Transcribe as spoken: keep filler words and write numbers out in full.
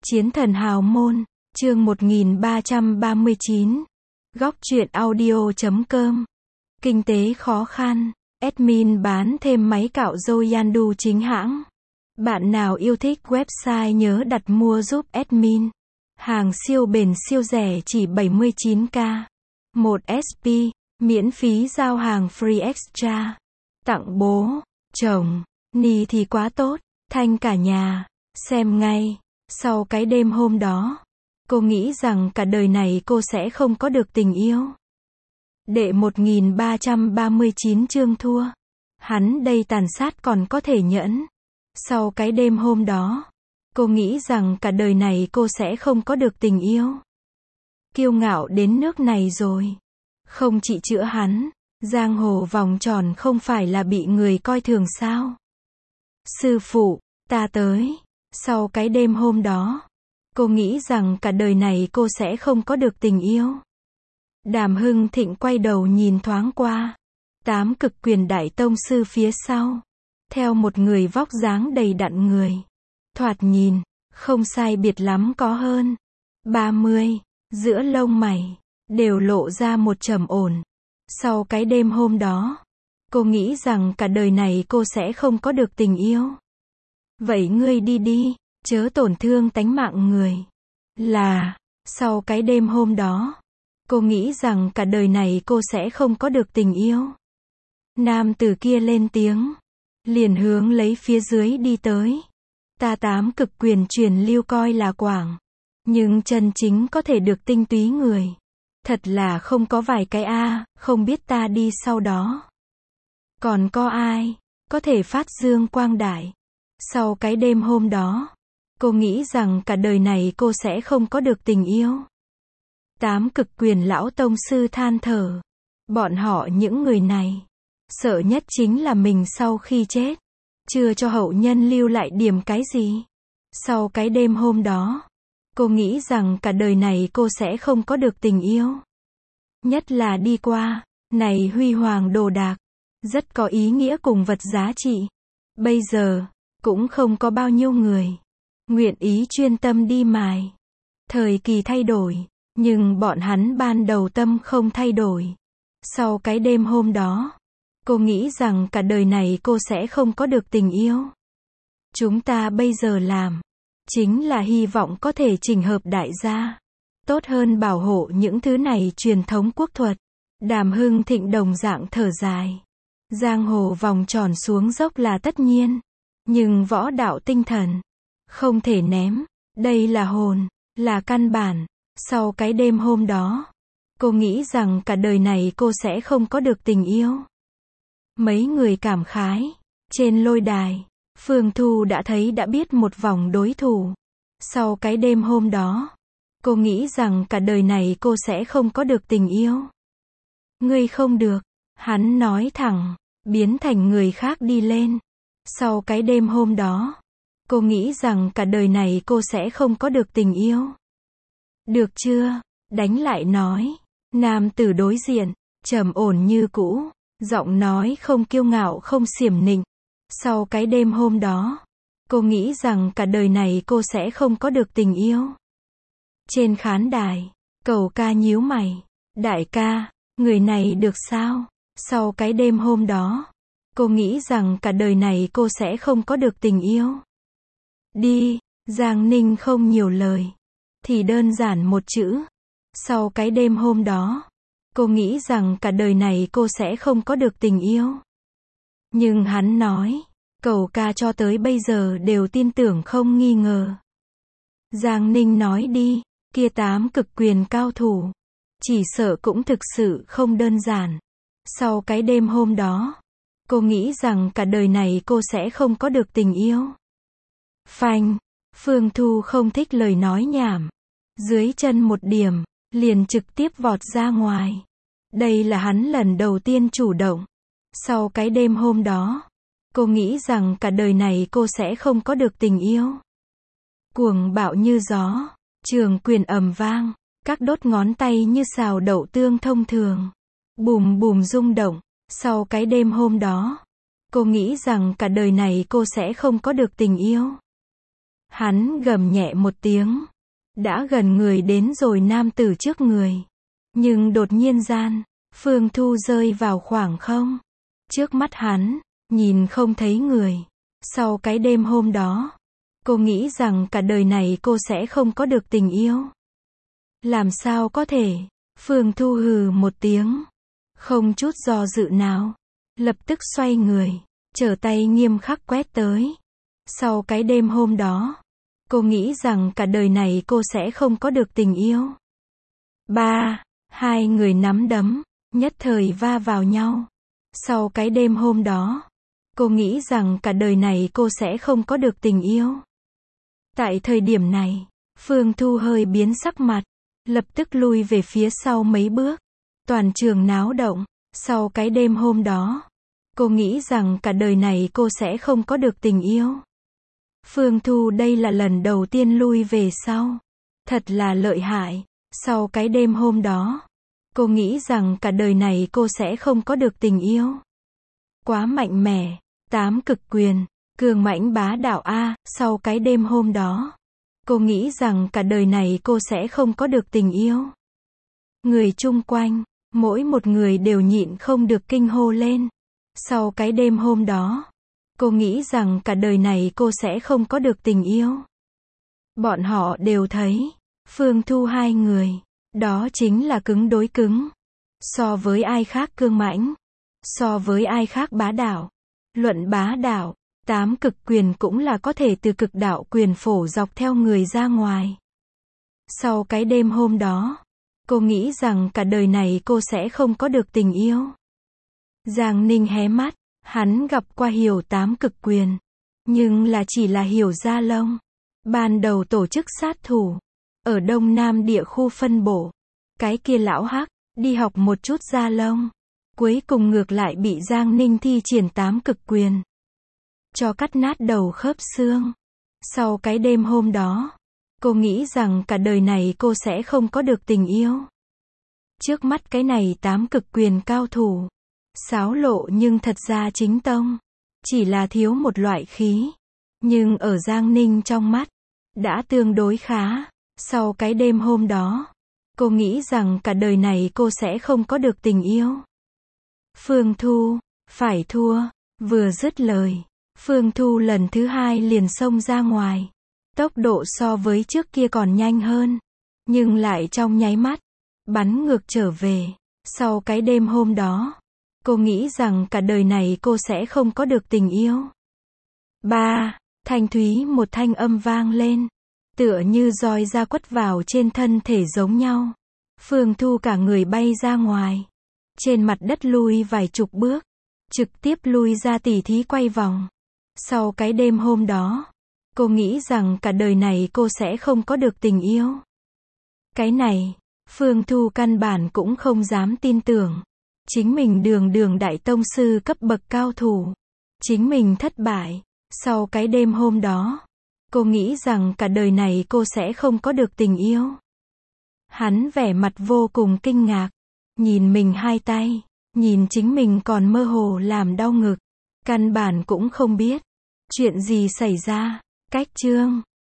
Chiến thần hào môn, chương một nghìn ba trăm ba mươi chín. Góc truyện audio chấm com. Kinh tế khó khăn, admin bán thêm máy cạo râu Yandu chính hãng. Bạn nào yêu thích website nhớ đặt mua giúp admin. Hàng siêu bền siêu rẻ chỉ bảy mươi chín k. một ét pê, miễn phí giao hàng free extra. Tặng bố, chồng, ni thì quá tốt, thanh cả nhà, xem ngay. Sau cái đêm hôm đó, cô nghĩ rằng cả đời này cô sẽ không có được tình yêu. Đệ một nghìn ba trăm ba mươi chín chương thua. Hắn đây tàn sát còn có thể nhẫn. Sau cái đêm hôm đó, cô nghĩ rằng cả đời này cô sẽ không có được tình yêu. Kiêu ngạo đến nước này rồi. Không chỉ chữa hắn, giang hồ vòng tròn không phải là bị người coi thường sao? Sư phụ, ta tới. Sau cái đêm hôm đó, cô nghĩ rằng cả đời này cô sẽ không có được tình yêu. Đàm Hưng Thịnh quay đầu nhìn thoáng qua. Tám cực quyền đại tông sư phía sau. Theo một người vóc dáng đầy đặn người. Thoạt nhìn, không sai biệt lắm có hơn ba mươi, giữa lông mày, đều lộ ra một trầm ổn. Sau cái đêm hôm đó, cô nghĩ rằng cả đời này cô sẽ không có được tình yêu. Vậy ngươi đi đi, chớ tổn thương tánh mạng người. Là, sau cái đêm hôm đó, cô nghĩ rằng cả đời này cô sẽ không có được tình yêu. Nam tử kia lên tiếng, liền hướng lấy phía dưới đi tới. Ta tám cực quyền truyền lưu coi là quảng, nhưng chân chính có thể được tinh túy người. Thật là không có vài cái a, không biết ta đi sau đó. Còn có ai, có thể phát dương quang đại. Sau cái đêm hôm đó, cô nghĩ rằng cả đời này cô sẽ không có được tình yêu. Tám cực quyền lão tông sư than thở. Bọn họ những người này, sợ nhất chính là mình sau khi chết, chưa cho hậu nhân lưu lại điểm cái gì. Sau cái đêm hôm đó, cô nghĩ rằng cả đời này cô sẽ không có được tình yêu. Nhất là đi qua, này huy hoàng đồ đạc, rất có ý nghĩa cùng vật giá trị. Bây giờ, cũng không có bao nhiêu người nguyện ý chuyên tâm đi mài. Thời kỳ thay đổi, nhưng bọn hắn ban đầu tâm không thay đổi. Sau cái đêm hôm đó, cô nghĩ rằng cả đời này cô sẽ không có được tình yêu. Chúng ta bây giờ làm, chính là hy vọng có thể chỉnh hợp đại gia. Tốt hơn bảo hộ những thứ này truyền thống quốc thuật. Đàm Hưng Thịnh đồng dạng thở dài. Giang hồ vòng tròn xuống dốc là tất nhiên. Nhưng võ đạo tinh thần, không thể ném. Đây là hồn, là căn bản. Sau cái đêm hôm đó, cô nghĩ rằng cả đời này cô sẽ không có được tình yêu. Mấy người cảm khái. Trên lôi đài, Phương Thu đã thấy đã biết một vòng đối thủ. Sau cái đêm hôm đó, cô nghĩ rằng cả đời này cô sẽ không có được tình yêu. Ngươi không được, hắn nói thẳng, biến thành người khác đi lên. Sau cái đêm hôm đó, cô nghĩ rằng cả đời này cô sẽ không có được tình yêu. Được chưa? Đánh lại nói. Nam tử đối diện, trầm ổn như cũ, giọng nói không kiêu ngạo không xiểm nịnh. Sau cái đêm hôm đó, cô nghĩ rằng cả đời này cô sẽ không có được tình yêu. Trên khán đài, Cầu Ca nhíu mày. Đại ca, người này được sao? Sau cái đêm hôm đó, cô nghĩ rằng cả đời này cô sẽ không có được tình yêu. Đi, Giang Ninh không nhiều lời. Thì đơn giản một chữ. Sau cái đêm hôm đó, cô nghĩ rằng cả đời này cô sẽ không có được tình yêu. Nhưng hắn nói, Cầu Ca cho tới bây giờ đều tin tưởng không nghi ngờ. Giang Ninh nói đi, kia tám cực quyền cao thủ, chỉ sợ cũng thực sự không đơn giản. Sau cái đêm hôm đó, cô nghĩ rằng cả đời này cô sẽ không có được tình yêu. Phanh, Phương Thu không thích lời nói nhảm. Dưới chân một điểm, liền trực tiếp vọt ra ngoài. Đây là hắn lần đầu tiên chủ động. Sau cái đêm hôm đó, cô nghĩ rằng cả đời này cô sẽ không có được tình yêu. Cuồng bạo như gió, trường quyền ầm vang, các đốt ngón tay như xào đậu tương thông thường. Bùm bùm rung động. Sau cái đêm hôm đó, cô nghĩ rằng cả đời này cô sẽ không có được tình yêu. Hắn gầm nhẹ một tiếng. Đã gần người đến rồi nam tử trước người. Nhưng đột nhiên gian, Phương Thu rơi vào khoảng không. Trước mắt hắn, nhìn không thấy người. Sau cái đêm hôm đó, cô nghĩ rằng cả đời này cô sẽ không có được tình yêu. Làm sao có thể? Phương Thu hừ một tiếng. Không chút do dự nào. Lập tức xoay người. Trở tay nghiêm khắc quét tới. Sau cái đêm hôm đó, cô nghĩ rằng cả đời này cô sẽ không có được tình yêu. Ba, hai người nắm đấm, nhất thời va vào nhau. Sau cái đêm hôm đó, cô nghĩ rằng cả đời này cô sẽ không có được tình yêu. Tại thời điểm này, Phương Thu hơi biến sắc mặt, lập tức lui về phía sau mấy bước. Toàn trường náo động. Sau cái đêm hôm đó, cô nghĩ rằng cả đời này cô sẽ không có được tình yêu. Phương Thu đây là lần đầu tiên lui về sau. Thật là lợi hại. Sau cái đêm hôm đó, cô nghĩ rằng cả đời này cô sẽ không có được tình yêu. Quá mạnh mẽ. Tám cực quyền. Cường mãnh bá đạo A. Sau cái đêm hôm đó, cô nghĩ rằng cả đời này cô sẽ không có được tình yêu. Người chung quanh, mỗi một người đều nhịn không được kinh hô lên. Sau cái đêm hôm đó, cô nghĩ rằng cả đời này cô sẽ không có được tình yêu. Bọn họ đều thấy, Phương Thu hai người, đó chính là cứng đối cứng. So với ai khác cương mãnh, so với ai khác bá đạo. Luận bá đạo, tám cực quyền cũng là có thể từ cực đạo quyền phổ dọc theo người ra ngoài. Sau cái đêm hôm đó, cô nghĩ rằng cả đời này cô sẽ không có được tình yêu. Giang Ninh hé mắt, hắn gặp qua Hiểu tám cực quyền, nhưng là chỉ là Hiểu Gia Long. Ban đầu tổ chức sát thủ, ở Đông Nam địa khu phân bổ. Cái kia lão hắc, đi học một chút Gia Long. Cuối cùng ngược lại bị Giang Ninh thi triển tám cực quyền. Cho cắt nát đầu khớp xương. Sau cái đêm hôm đó, cô nghĩ rằng cả đời này cô sẽ không có được tình yêu. Trước mắt cái này tám cực quyền cao thủ. Xáo lộ nhưng thật ra chính tông. Chỉ là thiếu một loại khí. Nhưng ở Giang Ninh trong mắt, đã tương đối khá. Sau cái đêm hôm đó, cô nghĩ rằng cả đời này cô sẽ không có được tình yêu. Phương Thu, phải thua. Vừa dứt lời, Phương Thu lần thứ hai liền xông ra ngoài. Tốc độ so với trước kia còn nhanh hơn. Nhưng lại trong nháy mắt, bắn ngược trở về. Sau cái đêm hôm đó, cô nghĩ rằng cả đời này cô sẽ không có được tình yêu. Ba, thanh thúy một thanh âm vang lên. Tựa như roi da quất vào trên thân thể giống nhau. Phương Thu cả người bay ra ngoài. Trên mặt đất lui vài chục bước. Trực tiếp lui ra tỉ thí quay vòng. Sau cái đêm hôm đó, cô nghĩ rằng cả đời này cô sẽ không có được tình yêu. Cái này, Phương Thu căn bản cũng không dám tin tưởng. Chính mình đường đường đại tông sư cấp bậc cao thủ. Chính mình thất bại. Sau cái đêm hôm đó, cô nghĩ rằng cả đời này cô sẽ không có được tình yêu. Hắn vẻ mặt vô cùng kinh ngạc. Nhìn mình hai tay. Nhìn chính mình còn mơ hồ làm đau ngực. Căn bản cũng không biết chuyện gì xảy ra. Cách chương